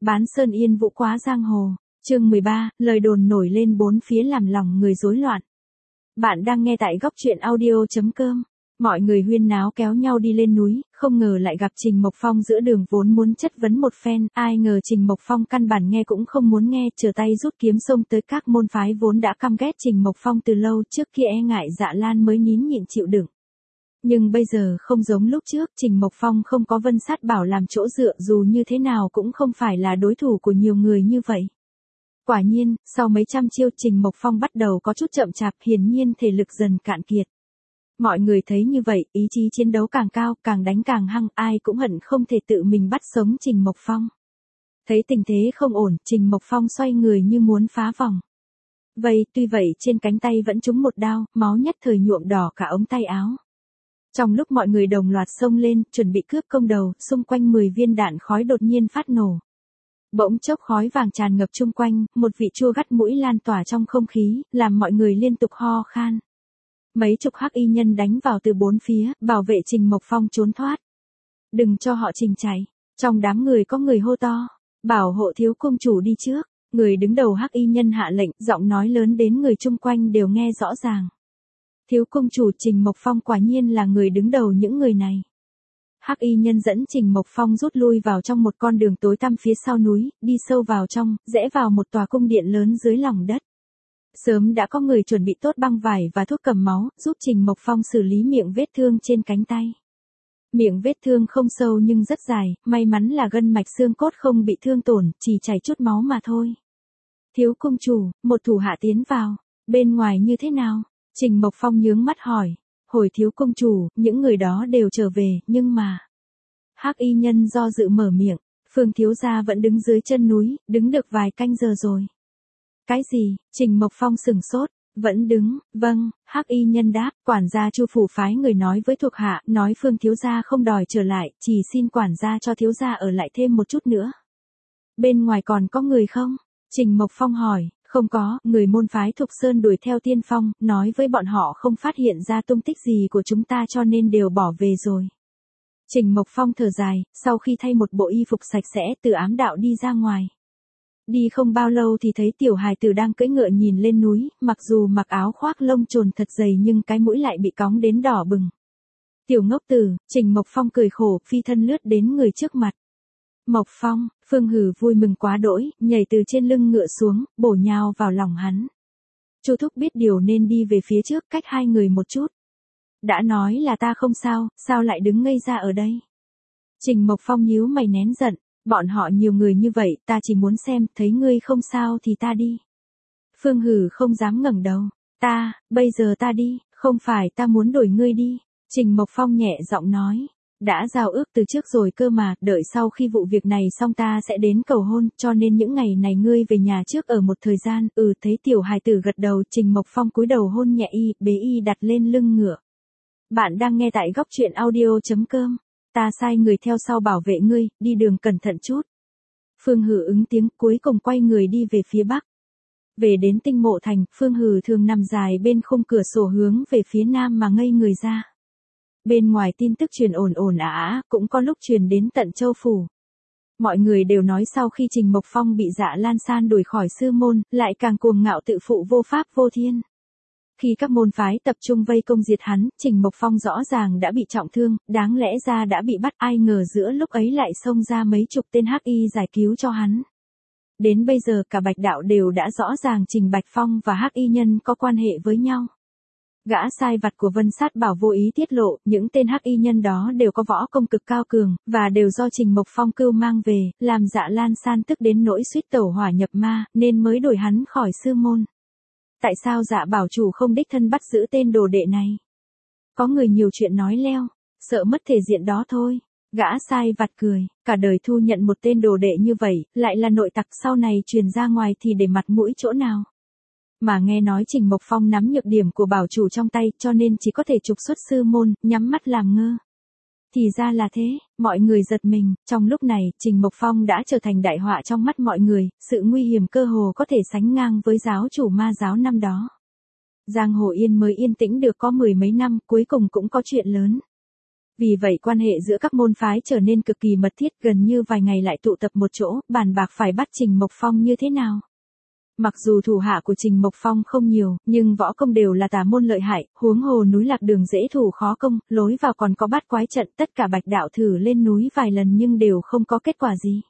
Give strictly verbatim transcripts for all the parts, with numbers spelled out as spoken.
Bán sơn yên vũ quá giang hồ. Chương mười ba, lời đồn nổi lên bốn phía làm lòng người rối loạn. Bạn đang nghe tại góc truyện audio chấm com. Mọi người huyên náo kéo nhau đi lên núi, không ngờ lại gặp Trình Mộc Phong giữa đường vốn muốn chất vấn một phen, ai ngờ Trình Mộc Phong căn bản nghe cũng không muốn nghe, trở tay rút kiếm xông tới các môn phái vốn đã căm ghét Trình Mộc Phong từ lâu, trước kia e ngại Dạ Lan mới nín nhịn chịu đựng. Nhưng bây giờ không giống lúc trước, Trình Mộc Phong không có Vân Sát Bảo làm chỗ dựa, dù như thế nào cũng không phải là đối thủ của nhiều người như vậy. Quả nhiên, sau mấy trăm chiêu Trình Mộc Phong bắt đầu có chút chậm chạp, hiển nhiên thể lực dần cạn kiệt. Mọi người thấy như vậy, ý chí chiến đấu càng cao, càng đánh càng hăng, ai cũng hận không thể tự mình bắt sống Trình Mộc Phong. Thấy tình thế không ổn, Trình Mộc Phong xoay người như muốn phá vòng. Vậy, tuy vậy trên cánh tay vẫn trúng một đao, máu nhất thời nhuộm đỏ cả ống tay áo. Trong lúc mọi người đồng loạt xông lên, chuẩn bị cướp công đầu, xung quanh mười viên đạn khói đột nhiên phát nổ. Bỗng chốc khói vàng tràn ngập chung quanh, một vị chua gắt mũi lan tỏa trong không khí, làm mọi người liên tục ho khan. Mấy chục hắc y nhân đánh vào từ bốn phía, bảo vệ Trình Mộc Phong trốn thoát. Đừng cho họ Trình chạy. Trong đám người có người hô to, bảo hộ thiếu công chủ đi trước. Người đứng đầu hắc y nhân hạ lệnh, giọng nói lớn đến người chung quanh đều nghe rõ ràng. Thiếu công chủ Trình Mộc Phong quả nhiên là người đứng đầu những người này. Hắc y nhân dẫn Trình Mộc Phong rút lui vào trong một con đường tối tăm phía sau núi, đi sâu vào trong, rẽ vào một tòa cung điện lớn dưới lòng đất. Sớm đã có người chuẩn bị tốt băng vải và thuốc cầm máu, giúp Trình Mộc Phong xử lý miệng vết thương trên cánh tay. Miệng vết thương không sâu nhưng rất dài, may mắn là gân mạch xương cốt không bị thương tổn, chỉ chảy chút máu mà thôi. Thiếu công chủ, một thủ hạ tiến vào, bên ngoài như thế nào? Trình Mộc Phong nhướng mắt hỏi. Hồi thiếu công chủ, những người đó đều trở về, nhưng mà... Hắc y nhân do dự mở miệng, Phương thiếu gia vẫn đứng dưới chân núi, đứng được vài canh giờ rồi. Cái gì? Trình Mộc Phong sửng sốt, vẫn đứng, vâng, Hắc y nhân đáp, quản gia Chu phủ phái người nói với thuộc hạ, nói Phương thiếu gia không đòi trở lại, chỉ xin quản gia cho thiếu gia ở lại thêm một chút nữa. Bên ngoài còn có người không? Trình Mộc Phong hỏi. Không có, người môn phái Thục Sơn đuổi theo Tiên Phong, nói với bọn họ không phát hiện ra tung tích gì của chúng ta cho nên đều bỏ về rồi. Trình Mộc Phong thở dài, sau khi thay một bộ y phục sạch sẽ từ ám đạo đi ra ngoài. Đi không bao lâu thì thấy tiểu hài tử đang cưỡi ngựa nhìn lên núi, mặc dù mặc áo khoác lông trồn thật dày nhưng cái mũi lại bị cóng đến đỏ bừng. Tiểu ngốc tử, Trình Mộc Phong cười khổ, phi thân lướt đến người trước mặt. Mộc Phong, Phương Hử vui mừng quá đỗi, nhảy từ trên lưng ngựa xuống, bổ nhào vào lòng hắn. Chu thúc biết điều nên đi về phía trước, cách hai người một chút. Đã nói là ta không sao, sao lại đứng ngây ra ở đây? Trình Mộc Phong nhíu mày nén giận, bọn họ nhiều người như vậy, ta chỉ muốn xem, thấy ngươi không sao thì ta đi. Phương Hử không dám ngẩng đầu, ta, bây giờ ta đi, không phải ta muốn đuổi ngươi đi. Trình Mộc Phong nhẹ giọng nói. Đã giao ước từ trước rồi cơ mà, đợi sau khi vụ việc này xong ta sẽ đến cầu hôn, cho nên những ngày này ngươi về nhà trước ở một thời gian. Ừ, thấy tiểu hài tử gật đầu, Trình Mộc Phong cúi đầu hôn nhẹ y, bế y đặt lên lưng ngựa. Bạn đang nghe tại góc truyện audio chấm com. Ta sai người theo sau bảo vệ ngươi, đi đường cẩn thận chút. Phương Hử ứng tiếng, cuối cùng quay người đi về phía bắc. Về đến Tinh Mộ Thành, Phương Hử thường nằm dài bên khung cửa sổ hướng về phía nam mà ngây người ra. Bên ngoài tin tức truyền ồn ồn ả ả, cũng có lúc truyền đến tận Châu Phủ. Mọi người đều nói sau khi Trình Mộc Phong bị Dạ Lan San đuổi khỏi sư môn, lại càng cuồng ngạo tự phụ vô pháp vô thiên. Khi các môn phái tập trung vây công diệt hắn, Trình Mộc Phong rõ ràng đã bị trọng thương, đáng lẽ ra đã bị bắt, ai ngờ giữa lúc ấy lại xông ra mấy chục tên hắc y giải cứu cho hắn. Đến bây giờ cả Bạch Đạo đều đã rõ ràng Trình Bạch Phong và hắc y nhân có quan hệ với nhau. Gã sai vặt của Vân Sát Bảo vô ý tiết lộ, những tên hắc y nhân đó đều có võ công cực cao cường, và đều do Trình Mộc Phong cưu mang về, làm Dạ Lan San tức đến nỗi suýt tẩu hỏa nhập ma, nên mới đuổi hắn khỏi sư môn. Tại sao Dạ bảo chủ không đích thân bắt giữ tên đồ đệ này? Có người nhiều chuyện nói leo, sợ mất thể diện đó thôi. Gã sai vặt cười, cả đời thu nhận một tên đồ đệ như vậy, lại là nội tặc, sau này truyền ra ngoài thì để mặt mũi chỗ nào? Mà nghe nói Trình Mộc Phong nắm nhược điểm của bảo chủ trong tay, cho nên chỉ có thể trục xuất sư môn, nhắm mắt làm ngơ. Thì ra là thế, mọi người giật mình, trong lúc này, Trình Mộc Phong đã trở thành đại họa trong mắt mọi người, sự nguy hiểm cơ hồ có thể sánh ngang với giáo chủ ma giáo năm đó. Giang hồ yên mới yên tĩnh được có mười mấy năm, cuối cùng cũng có chuyện lớn. Vì vậy quan hệ giữa các môn phái trở nên cực kỳ mật thiết, gần như vài ngày lại tụ tập một chỗ, bàn bạc phải bắt Trình Mộc Phong như thế nào. Mặc dù thủ hạ của Trình Mộc Phong không nhiều, nhưng võ công đều là tà môn lợi hại, huống hồ núi Lạc Đường dễ thủ khó công, lối vào còn có bát quái trận, tất cả Bạch đạo thử lên núi vài lần nhưng đều không có kết quả gì.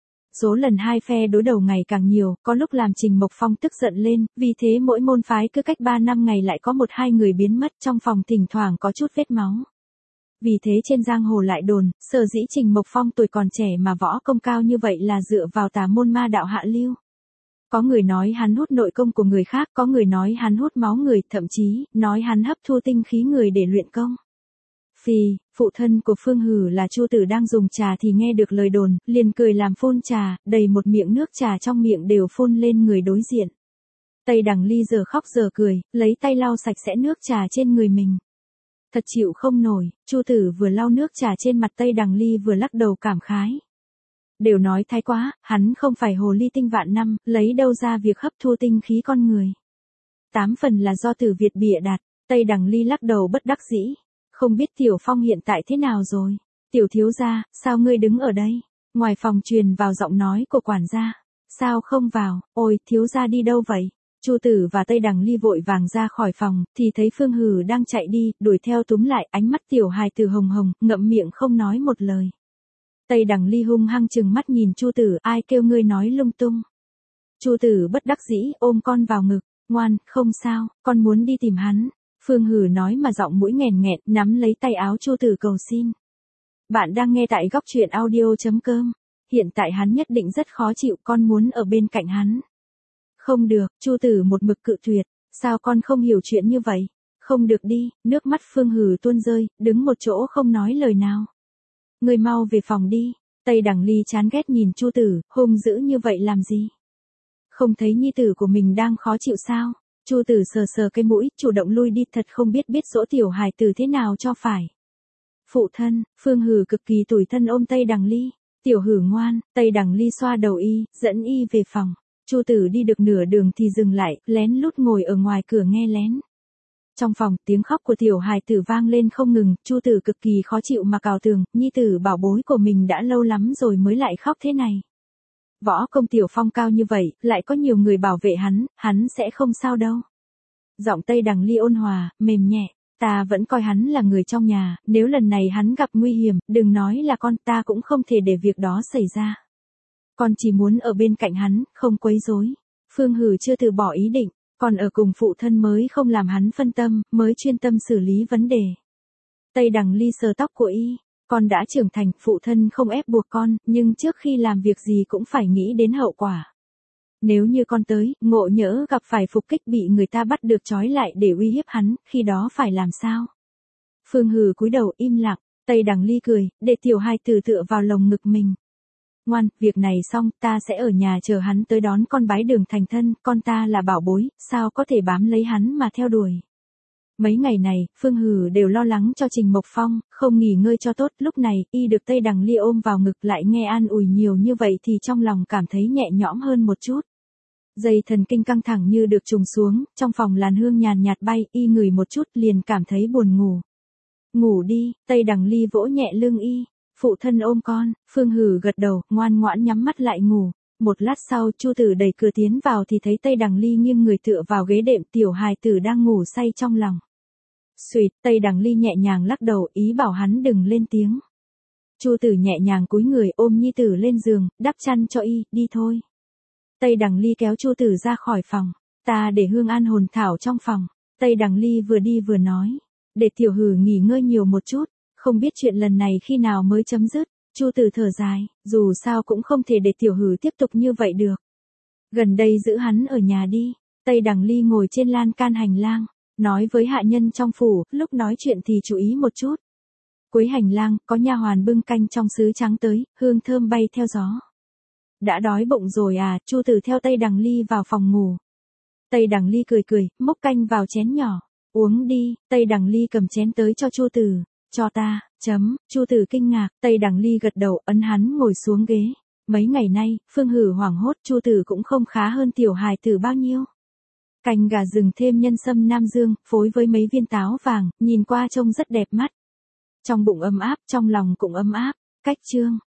Số lần hai phe đối đầu ngày càng nhiều, có lúc làm Trình Mộc Phong tức giận lên, vì thế mỗi môn phái cứ cách ba năm ngày lại có một hai người biến mất, trong phòng thỉnh thoảng có chút vết máu. Vì thế trên giang hồ lại đồn, sở dĩ Trình Mộc Phong tuổi còn trẻ mà võ công cao như vậy là dựa vào tà môn ma đạo hạ lưu. Có người nói hắn hút nội công của người khác, có người nói hắn hút máu người, thậm chí, nói hắn hấp thu tinh khí người để luyện công. Phì, phụ thân của Phương Hử là Chu Tử đang dùng trà thì nghe được lời đồn, liền cười làm phun trà, đầy một miệng nước trà trong miệng đều phun lên người đối diện. Tây Đằng Ly giờ khóc giờ cười, lấy tay lau sạch sẽ nước trà trên người mình. Thật chịu không nổi, Chu Tử vừa lau nước trà trên mặt Tây Đằng Ly vừa lắc đầu cảm khái. Đều nói thái quá, hắn không phải hồ ly tinh vạn năm, lấy đâu ra việc hấp thu tinh khí con người. Tám phần là do Tử Việt bịa đặt, Tây Đằng Ly lắc đầu bất đắc dĩ. Không biết Tiểu Phong hiện tại thế nào rồi? Tiểu thiếu gia, sao ngươi đứng ở đây? Ngoài phòng truyền vào giọng nói của quản gia. Sao không vào? Ôi, thiếu gia đi đâu vậy? Chu Tử và Tây Đằng Ly vội vàng ra khỏi phòng, thì thấy Phương Hử đang chạy đi, đuổi theo túm lại, ánh mắt tiểu hài tử hồng hồng, ngậm miệng không nói một lời. Tây Đằng Ly hung hăng chừng mắt nhìn Chu Tử, ai kêu ngươi nói lung tung. Chu Tử bất đắc dĩ, ôm con vào ngực, ngoan, không sao, con muốn đi tìm hắn. Phương Hử nói mà giọng mũi nghèn nghẹn, nắm lấy tay áo Chu Tử cầu xin. Bạn đang nghe tại góc truyện audio.com. Hiện tại hắn nhất định rất khó chịu, con muốn ở bên cạnh hắn. Không được, Chu Tử một mực cự tuyệt, sao con không hiểu chuyện như vậy? Không được đi, nước mắt Phương Hử tuôn rơi, đứng một chỗ không nói lời nào. Ngươi mau về phòng đi. Tây Đằng Ly chán ghét nhìn Chu Tử, hung dữ như vậy làm gì? Không thấy nhi tử của mình đang khó chịu sao? Chu Tử sờ sờ cái mũi, chủ động lui đi, thật không biết biết dỗ tiểu hài tử thế nào cho phải. Phụ thân, Phương Hử cực kỳ tủi thân ôm Tây Đằng Ly. Tiểu Hử ngoan, Tây Đằng Ly xoa đầu y, dẫn y về phòng. Chu Tử đi được nửa đường thì dừng lại, lén lút ngồi ở ngoài cửa nghe lén. Trong phòng, tiếng khóc của tiểu hài tử vang lên không ngừng, Chu Tử cực kỳ khó chịu mà cào tường, nhi tử bảo bối của mình đã lâu lắm rồi mới lại khóc thế này. Võ công Tiểu Phong cao như vậy, lại có nhiều người bảo vệ hắn, hắn sẽ không sao đâu. Giọng Tây Đằng Ly ôn hòa, mềm nhẹ, ta vẫn coi hắn là người trong nhà, nếu lần này hắn gặp nguy hiểm, đừng nói là con, ta cũng không thể để việc đó xảy ra. Con chỉ muốn ở bên cạnh hắn, không quấy rối. Phương Hử chưa từ bỏ ý định, còn ở cùng phụ thân mới không làm hắn phân tâm, mới chuyên tâm xử lý vấn đề. Tây Đằng Ly sờ tóc của y, con đã trưởng thành, phụ thân không ép buộc con, nhưng trước khi làm việc gì cũng phải nghĩ đến hậu quả. Nếu như con tới, ngộ nhỡ gặp phải phục kích bị người ta bắt được trói lại để uy hiếp hắn, khi đó phải làm sao? Phương Hử cúi đầu im lặng, Tây Đằng Ly cười, để tiểu hài tử tựa vào lồng ngực mình. Ngoan, việc này xong, ta sẽ ở nhà chờ hắn tới đón con bái đường thành thân, con ta là bảo bối, sao có thể bám lấy hắn mà theo đuổi. Mấy ngày này, Phương Hử đều lo lắng cho Trình Mộc Phong, không nghỉ ngơi cho tốt, lúc này, y được Tây Đằng Ly ôm vào ngực lại nghe an ủi nhiều như vậy thì trong lòng cảm thấy nhẹ nhõm hơn một chút. Dây thần kinh căng thẳng như được trùng xuống, trong phòng làn hương nhàn nhạt bay, y ngửi một chút liền cảm thấy buồn ngủ. Ngủ đi, Tây Đằng Ly vỗ nhẹ lưng y. Phụ thân ôm con, Phương Hử gật đầu, ngoan ngoãn nhắm mắt lại ngủ. Một lát sau, Chu Tử đẩy cửa tiến vào thì thấy Tây Đằng Ly nghiêng người tựa vào ghế đệm, tiểu hài tử đang ngủ say trong lòng. Xuỵt, Tây Đằng Ly nhẹ nhàng lắc đầu, ý bảo hắn đừng lên tiếng. Chu Tử nhẹ nhàng cúi người ôm nhi tử lên giường, đắp chăn cho y, đi thôi. Tây Đằng Ly kéo Chu Tử ra khỏi phòng, ta để hương an hồn thảo trong phòng. Tây Đằng Ly vừa đi vừa nói, để tiểu Hử nghỉ ngơi nhiều một chút. Không biết chuyện lần này khi nào mới chấm dứt. Chu Tử thở dài, dù sao cũng không thể để tiểu Hử tiếp tục như vậy được. Gần đây giữ hắn ở nhà đi. Tây Đằng Ly ngồi trên lan can hành lang, nói với hạ nhân trong phủ, lúc nói chuyện thì chú ý một chút. Cuối hành lang, có nha hoàn bưng canh trong sứ trắng tới, hương thơm bay theo gió. Đã đói bụng rồi à? Chu Tử theo Tây Đằng Ly vào phòng ngủ. Tây Đằng Ly cười cười, múc canh vào chén nhỏ, uống đi. Tây Đằng Ly cầm chén tới cho Chu Tử. Cho ta, chấm, Chu Tử kinh ngạc, Tây Đằng Ly gật đầu, ấn hắn ngồi xuống ghế. Mấy ngày nay, Phương Hử hoảng hốt, Chu Tử cũng không khá hơn tiểu hài tử bao nhiêu. Canh gà rừng thêm nhân sâm Nam Dương, phối với mấy viên táo vàng, nhìn qua trông rất đẹp mắt. Trong bụng ấm áp, trong lòng cũng ấm áp. Cách chương